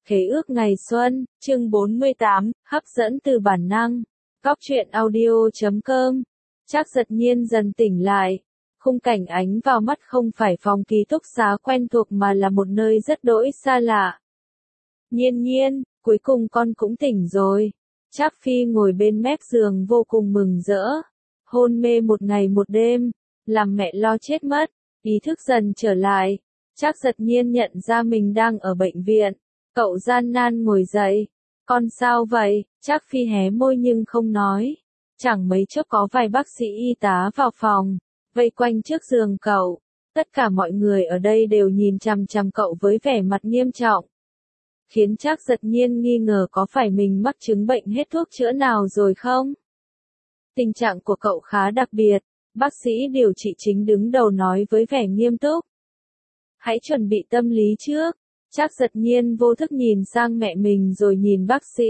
Khế ước ngày xuân, chương 48, hấp dẫn từ bản năng. Góc truyện audio.com. Trác Giật Nhiên dần tỉnh lại. Khung cảnh ánh vào mắt không phải phòng ký túc xá quen thuộc mà là một nơi rất đỗi xa lạ. Nhiên Nhiên, cuối cùng con cũng tỉnh rồi. Trác Phi ngồi bên mép giường vô cùng mừng rỡ. Hôn mê một ngày một đêm, làm mẹ lo chết mất, ý thức dần trở lại. Trác Giật Nhiên nhận ra mình đang ở bệnh viện. Cậu gian nan ngồi dậy. Con sao vậy? Trác Phi hé môi nhưng không nói. Chẳng mấy chốc có vài bác sĩ y tá vào phòng, vây quanh trước giường cậu. Tất cả mọi người ở đây đều nhìn chằm chằm cậu với vẻ mặt nghiêm trọng. Khiến Trác Giật Nhiên nghi ngờ có phải mình mắc chứng bệnh hết thuốc chữa nào rồi không? Tình trạng của cậu khá đặc biệt, bác sĩ điều trị chính đứng đầu nói với vẻ nghiêm túc. Hãy chuẩn bị tâm lý trước. Trác Giật Nhiên vô thức nhìn sang mẹ mình rồi nhìn bác sĩ.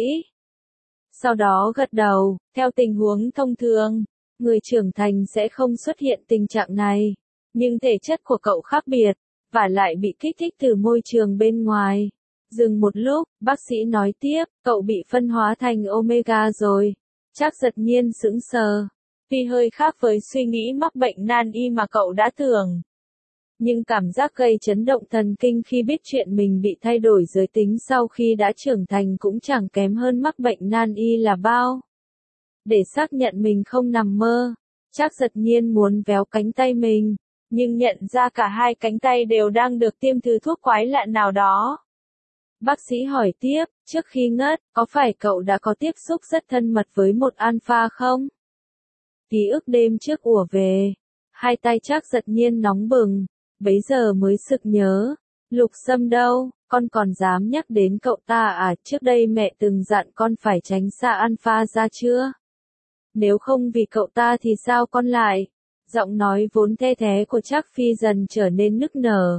Sau đó gật đầu, theo tình huống thông thường, người trưởng thành sẽ không xuất hiện tình trạng này. Nhưng thể chất của cậu khác biệt, và lại bị kích thích từ môi trường bên ngoài. Dừng một lúc, bác sĩ nói tiếp, cậu bị phân hóa thành omega rồi. Trác Giật Nhiên sững sờ. Tuy hơi khác với suy nghĩ mắc bệnh nan y mà cậu đã tưởng. Nhưng cảm giác gây chấn động thần kinh khi biết chuyện mình bị thay đổi giới tính sau khi đã trưởng thành cũng chẳng kém hơn mắc bệnh nan y là bao. Để xác nhận mình không nằm mơ, Trác Giật Nhiên muốn véo cánh tay mình, nhưng nhận ra cả hai cánh tay đều đang được tiêm thứ thuốc quái lạ nào đó. Bác sĩ hỏi tiếp, trước khi ngất, có phải cậu đã có tiếp xúc rất thân mật với một alpha không? Ký ức đêm trước ùa về, hai tay Trác Giật Nhiên nóng bừng. Bấy giờ mới sực nhớ, Lục Sâm đâu, con còn dám nhắc đến cậu ta à, trước đây mẹ từng dặn con phải tránh xa alpha ra chưa? Nếu không vì cậu ta thì sao con lại? Giọng nói vốn the thé của Trác Phi dần trở nên nức nở.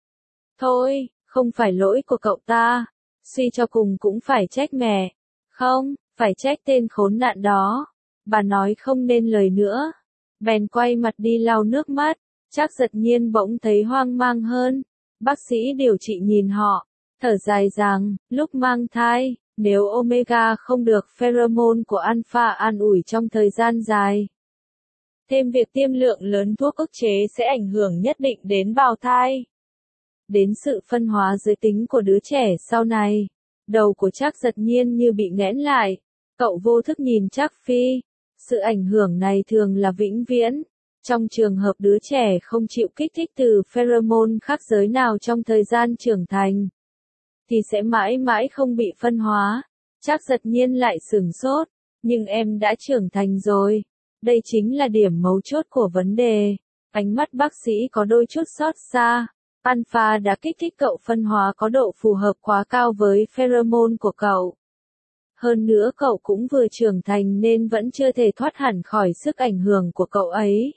Thôi, không phải lỗi của cậu ta, suy cho cùng cũng phải trách mẹ. Không, phải trách tên khốn nạn đó. Bà nói không nên lời nữa. Bèn quay mặt đi lau nước mắt. Trác Giật Nhiên bỗng thấy hoang mang hơn. Bác sĩ điều trị nhìn họ, thở dài rằng, lúc mang thai, nếu omega không được pheromone của alpha an ủi trong thời gian dài, thêm việc tiêm lượng lớn thuốc ức chế sẽ ảnh hưởng nhất định đến bào thai, đến sự phân hóa giới tính của đứa trẻ sau này. Đầu của Trác Giật Nhiên như bị nghẽn lại. Cậu vô thức nhìn Trác Phi. Sự ảnh hưởng này thường là vĩnh viễn. Trong trường hợp đứa trẻ không chịu kích thích từ pheromone khác giới nào trong thời gian trưởng thành, thì sẽ mãi mãi không bị phân hóa. Trác Giật Nhiên lại sửng sốt, nhưng em đã trưởng thành rồi. Đây chính là điểm mấu chốt của vấn đề. Ánh mắt bác sĩ có đôi chút xót xa. Alpha đã kích thích cậu phân hóa có độ phù hợp quá cao với pheromone của cậu. Hơn nữa cậu cũng vừa trưởng thành nên vẫn chưa thể thoát hẳn khỏi sức ảnh hưởng của cậu ấy.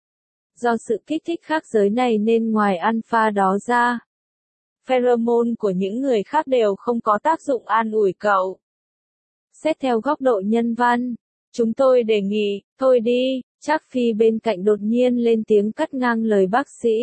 Do sự kích thích khác giới này nên ngoài alpha đó ra, pheromone của những người khác đều không có tác dụng an ủi cậu. Xét theo góc độ nhân văn, chúng tôi đề nghị, thôi đi. Trác Phi bên cạnh đột nhiên lên tiếng cắt ngang lời bác sĩ.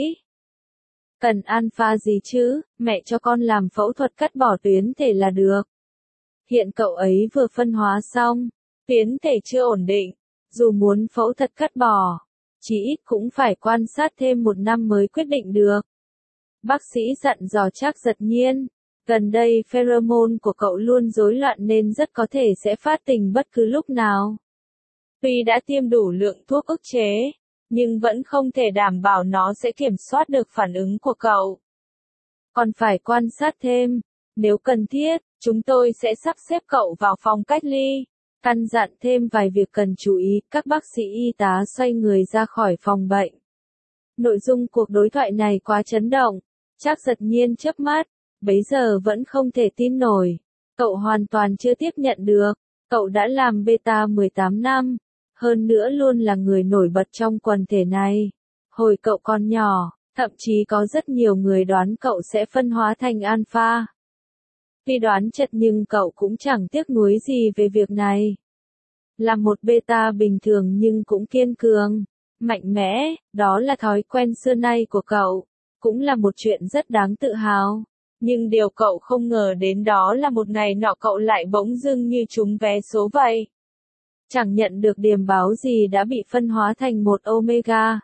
Cần alpha gì chứ, mẹ cho con làm phẫu thuật cắt bỏ tuyến thể là được. Hiện cậu ấy vừa phân hóa xong, tuyến thể chưa ổn định, dù muốn phẫu thuật cắt bỏ, chỉ ít cũng phải quan sát thêm 1 năm mới quyết định được. Bác sĩ dặn dò Trác Giật Nhiên, gần đây pheromone của cậu luôn rối loạn nên rất có thể sẽ phát tình bất cứ lúc nào. Tuy đã tiêm đủ lượng thuốc ức chế, nhưng vẫn không thể đảm bảo nó sẽ kiểm soát được phản ứng của cậu. Còn phải quan sát thêm, nếu cần thiết, chúng tôi sẽ sắp xếp cậu vào phòng cách ly. Căn dặn thêm vài việc cần chú ý, các bác sĩ y tá xoay người ra khỏi phòng bệnh. Nội dung cuộc đối thoại này quá chấn động. Trác Giật Nhiên chớp mắt, bấy giờ vẫn không thể tin nổi. Cậu hoàn toàn chưa tiếp nhận được. Cậu đã làm beta 18 năm, hơn nữa luôn là người nổi bật trong quần thể này. Hồi cậu còn nhỏ, thậm chí có rất nhiều người đoán cậu sẽ phân hóa thành alpha. Tuy đoán chật nhưng cậu cũng chẳng tiếc nuối gì về việc này. Là một beta bình thường nhưng cũng kiên cường, mạnh mẽ, đó là thói quen xưa nay của cậu, cũng là một chuyện rất đáng tự hào. Nhưng điều cậu không ngờ đến đó là một ngày nọ cậu lại bỗng dưng như trúng vé số vậy. Chẳng nhận được điềm báo gì đã bị phân hóa thành một Omega.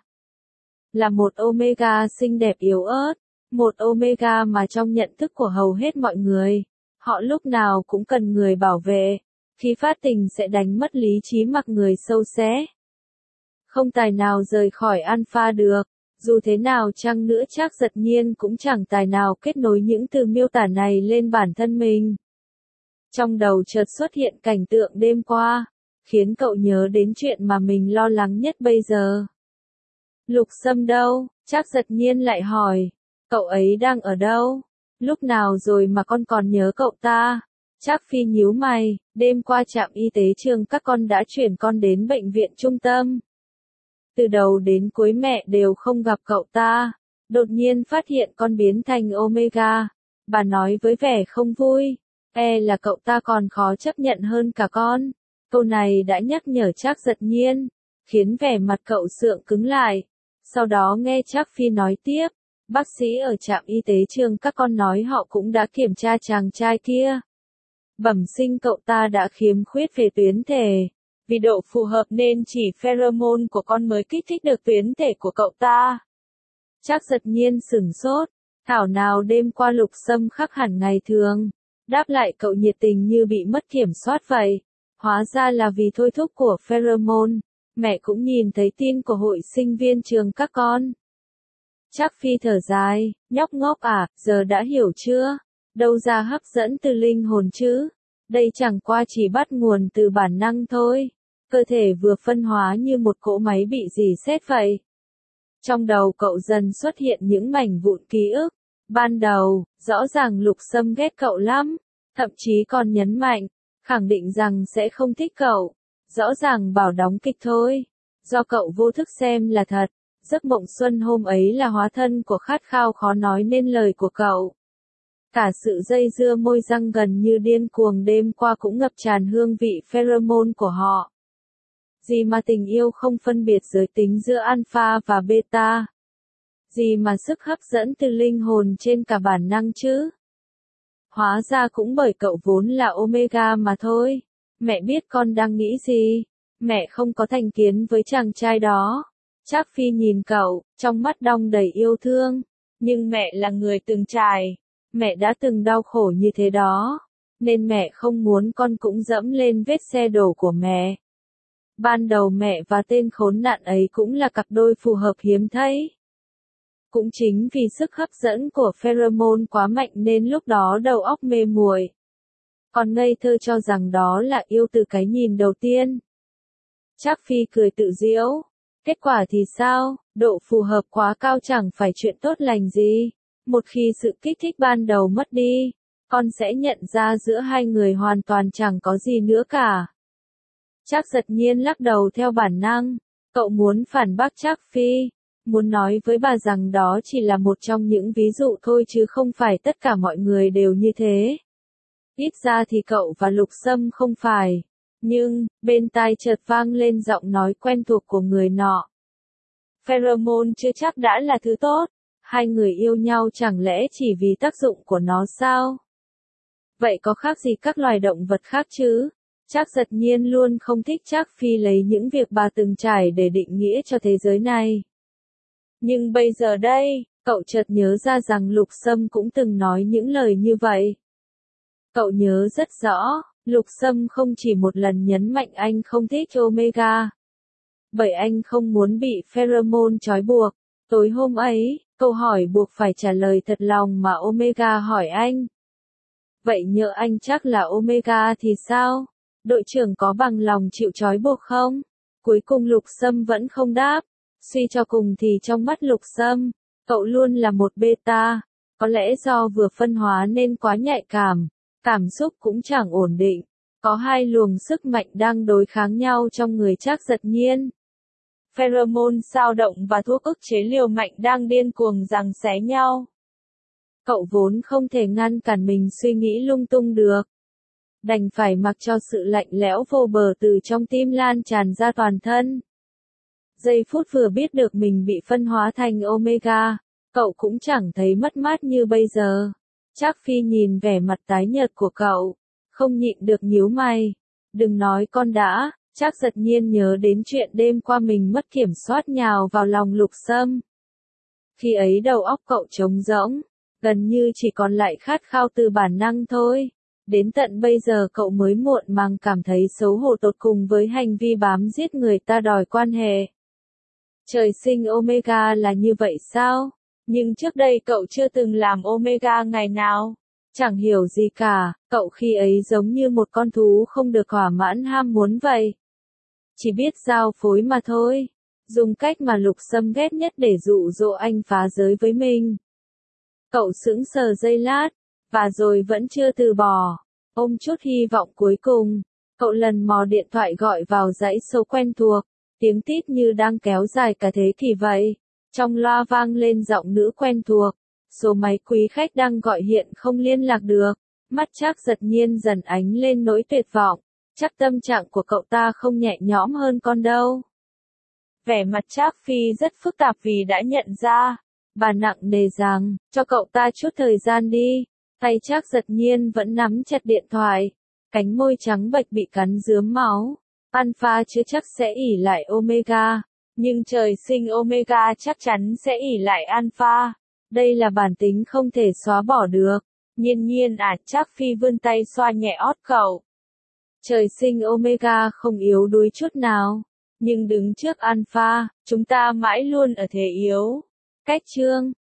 Là một Omega xinh đẹp yếu ớt, một Omega mà trong nhận thức của hầu hết mọi người, họ lúc nào cũng cần người bảo vệ, khi phát tình sẽ đánh mất lý trí mặc người sâu xé. Không tài nào rời khỏi Alpha được, dù thế nào chăng nữa Trác Giật Nhiên cũng chẳng tài nào kết nối những từ miêu tả này lên bản thân mình. Trong đầu chợt xuất hiện cảnh tượng đêm qua, khiến cậu nhớ đến chuyện mà mình lo lắng nhất bây giờ. Lục Sâm đâu? Trác Giật Nhiên lại hỏi. Cậu ấy đang ở đâu? Lúc nào rồi mà con còn nhớ cậu ta? Trác Phi nhíu mày, đêm qua trạm y tế trường các con đã chuyển con đến bệnh viện trung tâm. Từ đầu đến cuối mẹ đều không gặp cậu ta. Đột nhiên phát hiện con biến thành Omega. Bà nói với vẻ không vui. Là cậu ta còn khó chấp nhận hơn cả con. Câu này đã nhắc nhở Trác Giật Nhiên, khiến vẻ mặt cậu sượng cứng lại. Sau đó nghe Trác Phi nói tiếp, bác sĩ ở trạm y tế trường các con nói họ cũng đã kiểm tra chàng trai kia. Bẩm sinh cậu ta đã khiếm khuyết về tuyến thể. Vì độ phù hợp nên chỉ pheromone của con mới kích thích được tuyến thể của cậu ta. Trác Giật Nhiên sửng sốt, thảo nào đêm qua Lục Sâm khác hẳn ngày thường. Đáp lại cậu nhiệt tình như bị mất kiểm soát vậy. Hóa ra là vì thôi thúc của pheromone. Mẹ cũng nhìn thấy tin của hội sinh viên trường các con. Trác Phi thở dài, nhóc ngốc à, giờ đã hiểu chưa? Đâu ra hấp dẫn từ linh hồn chứ? Đây chẳng qua chỉ bắt nguồn từ bản năng thôi. Cơ thể vừa phân hóa như một cỗ máy bị rỉ sét vậy. Trong đầu cậu dần xuất hiện những mảnh vụn ký ức. Ban đầu, rõ ràng Lục Sâm ghét cậu lắm, thậm chí còn nhấn mạnh, khẳng định rằng sẽ không thích cậu. Rõ ràng bảo đóng kịch thôi. Do cậu vô thức xem là thật. Giấc mộng xuân hôm ấy là hóa thân của khát khao khó nói nên lời của cậu. Cả sự dây dưa môi răng gần như điên cuồng đêm qua cũng ngập tràn hương vị pheromone của họ. Gì mà tình yêu không phân biệt giới tính giữa alpha và beta? Gì mà sức hấp dẫn từ linh hồn trên cả bản năng chứ? Hóa ra cũng bởi cậu vốn là Omega mà thôi. Mẹ biết con đang nghĩ gì. Mẹ không có thành kiến với chàng trai đó. Trác Phi nhìn cậu, trong mắt đong đầy yêu thương. Nhưng mẹ là người từng trải. Mẹ đã từng đau khổ như thế đó. Nên mẹ không muốn con cũng dẫm lên vết xe đổ của mẹ. Ban đầu mẹ và tên khốn nạn ấy cũng là cặp đôi phù hợp hiếm thấy. Cũng chính vì sức hấp dẫn của pheromone quá mạnh nên lúc đó đầu óc mê muội. Còn ngây thơ cho rằng đó là yêu từ cái nhìn đầu tiên. Trác Phi cười tự giễu. Kết quả thì sao? Độ phù hợp quá cao chẳng phải chuyện tốt lành gì. Một khi sự kích thích ban đầu mất đi, con sẽ nhận ra giữa hai người hoàn toàn chẳng có gì nữa cả. Trác Giật Nhiên lắc đầu theo bản năng. Cậu muốn phản bác Trác Phi. Muốn nói với bà rằng đó chỉ là một trong những ví dụ thôi chứ không phải tất cả mọi người đều như thế. Ít ra thì cậu và Lục Sâm không phải. Nhưng, bên tai chợt vang lên giọng nói quen thuộc của người nọ. Pheromone chưa chắc đã là thứ tốt. Hai người yêu nhau chẳng lẽ chỉ vì tác dụng của nó sao? Vậy có khác gì các loài động vật khác chứ? Trác Giật Nhiên luôn không thích Trác Phi lấy những việc bà từng trải để định nghĩa cho thế giới này. Nhưng bây giờ đây, cậu chợt nhớ ra rằng Lục Sâm cũng từng nói những lời như vậy. Cậu nhớ rất rõ, Lục Sâm không chỉ một lần nhấn mạnh anh không thích Omega. Bởi anh không muốn bị pheromone trói buộc. Tối hôm ấy, câu hỏi buộc phải trả lời thật lòng mà Omega hỏi anh. Vậy nhỡ anh chắc là Omega thì sao? Đội trưởng có bằng lòng chịu trói buộc không? Cuối cùng Lục Sâm vẫn không đáp. Suy cho cùng thì trong mắt Lục Sâm, cậu luôn là một beta. Có lẽ do vừa phân hóa nên quá nhạy cảm, cảm xúc cũng chẳng ổn định. Có hai luồng sức mạnh đang đối kháng nhau trong người Trác Giật Nhiên. Pheromone dao động và thuốc ức chế liều mạnh đang điên cuồng giằng xé nhau. Cậu vốn không thể ngăn cản mình suy nghĩ lung tung được. Đành phải mặc cho sự lạnh lẽo vô bờ từ trong tim lan tràn ra toàn thân. Giây phút vừa biết được mình bị phân hóa thành Omega, cậu cũng chẳng thấy mất mát như bây giờ. Trác Phi nhìn vẻ mặt tái nhợt của cậu, không nhịn được nhíu mày. Đừng nói con đã, Trác Giật Nhiên nhớ đến chuyện đêm qua mình mất kiểm soát nhào vào lòng Lục Sâm. Khi ấy đầu óc cậu trống rỗng, gần như chỉ còn lại khát khao từ bản năng thôi. Đến tận bây giờ cậu mới muộn màng cảm thấy xấu hổ tột cùng với hành vi bám giết người ta đòi quan hệ. Trời sinh Omega là như vậy sao? Nhưng trước đây cậu chưa từng làm Omega ngày nào. Chẳng hiểu gì cả, cậu khi ấy giống như một con thú không được thỏa mãn ham muốn vậy. Chỉ biết giao phối mà thôi. Dùng cách mà Lục Sâm ghét nhất để dụ dỗ anh phá giới với mình. Cậu sững sờ giây lát, và rồi vẫn chưa từ bỏ. Ôm chút hy vọng cuối cùng, cậu lần mò điện thoại gọi vào dãy số quen thuộc, tiếng tít như đang kéo dài cả thế kỷ vậy. Trong loa vang lên giọng nữ quen thuộc, số máy quý khách đang gọi hiện không liên lạc được. Mắt Trác Giật Nhiên dần ánh lên nỗi tuyệt vọng, chắc tâm trạng của cậu ta không nhẹ nhõm hơn con đâu. Vẻ mặt Trác Phi rất phức tạp vì đã nhận ra, bà nặng nề rằng, cho cậu ta chút thời gian đi. Tay Trác Giật Nhiên vẫn nắm chặt điện thoại, cánh môi trắng bệch bị cắn rướm máu. Alpha chưa chắc sẽ ỷ lại Omega, nhưng trời sinh Omega chắc chắn sẽ ỷ lại Alpha. Đây là bản tính không thể xóa bỏ được. Nhiên Trác Phi vươn tay xoa nhẹ ót cậu. Trời sinh Omega không yếu đuối chút nào, nhưng đứng trước Alpha, chúng ta mãi luôn ở thế yếu. Cách chương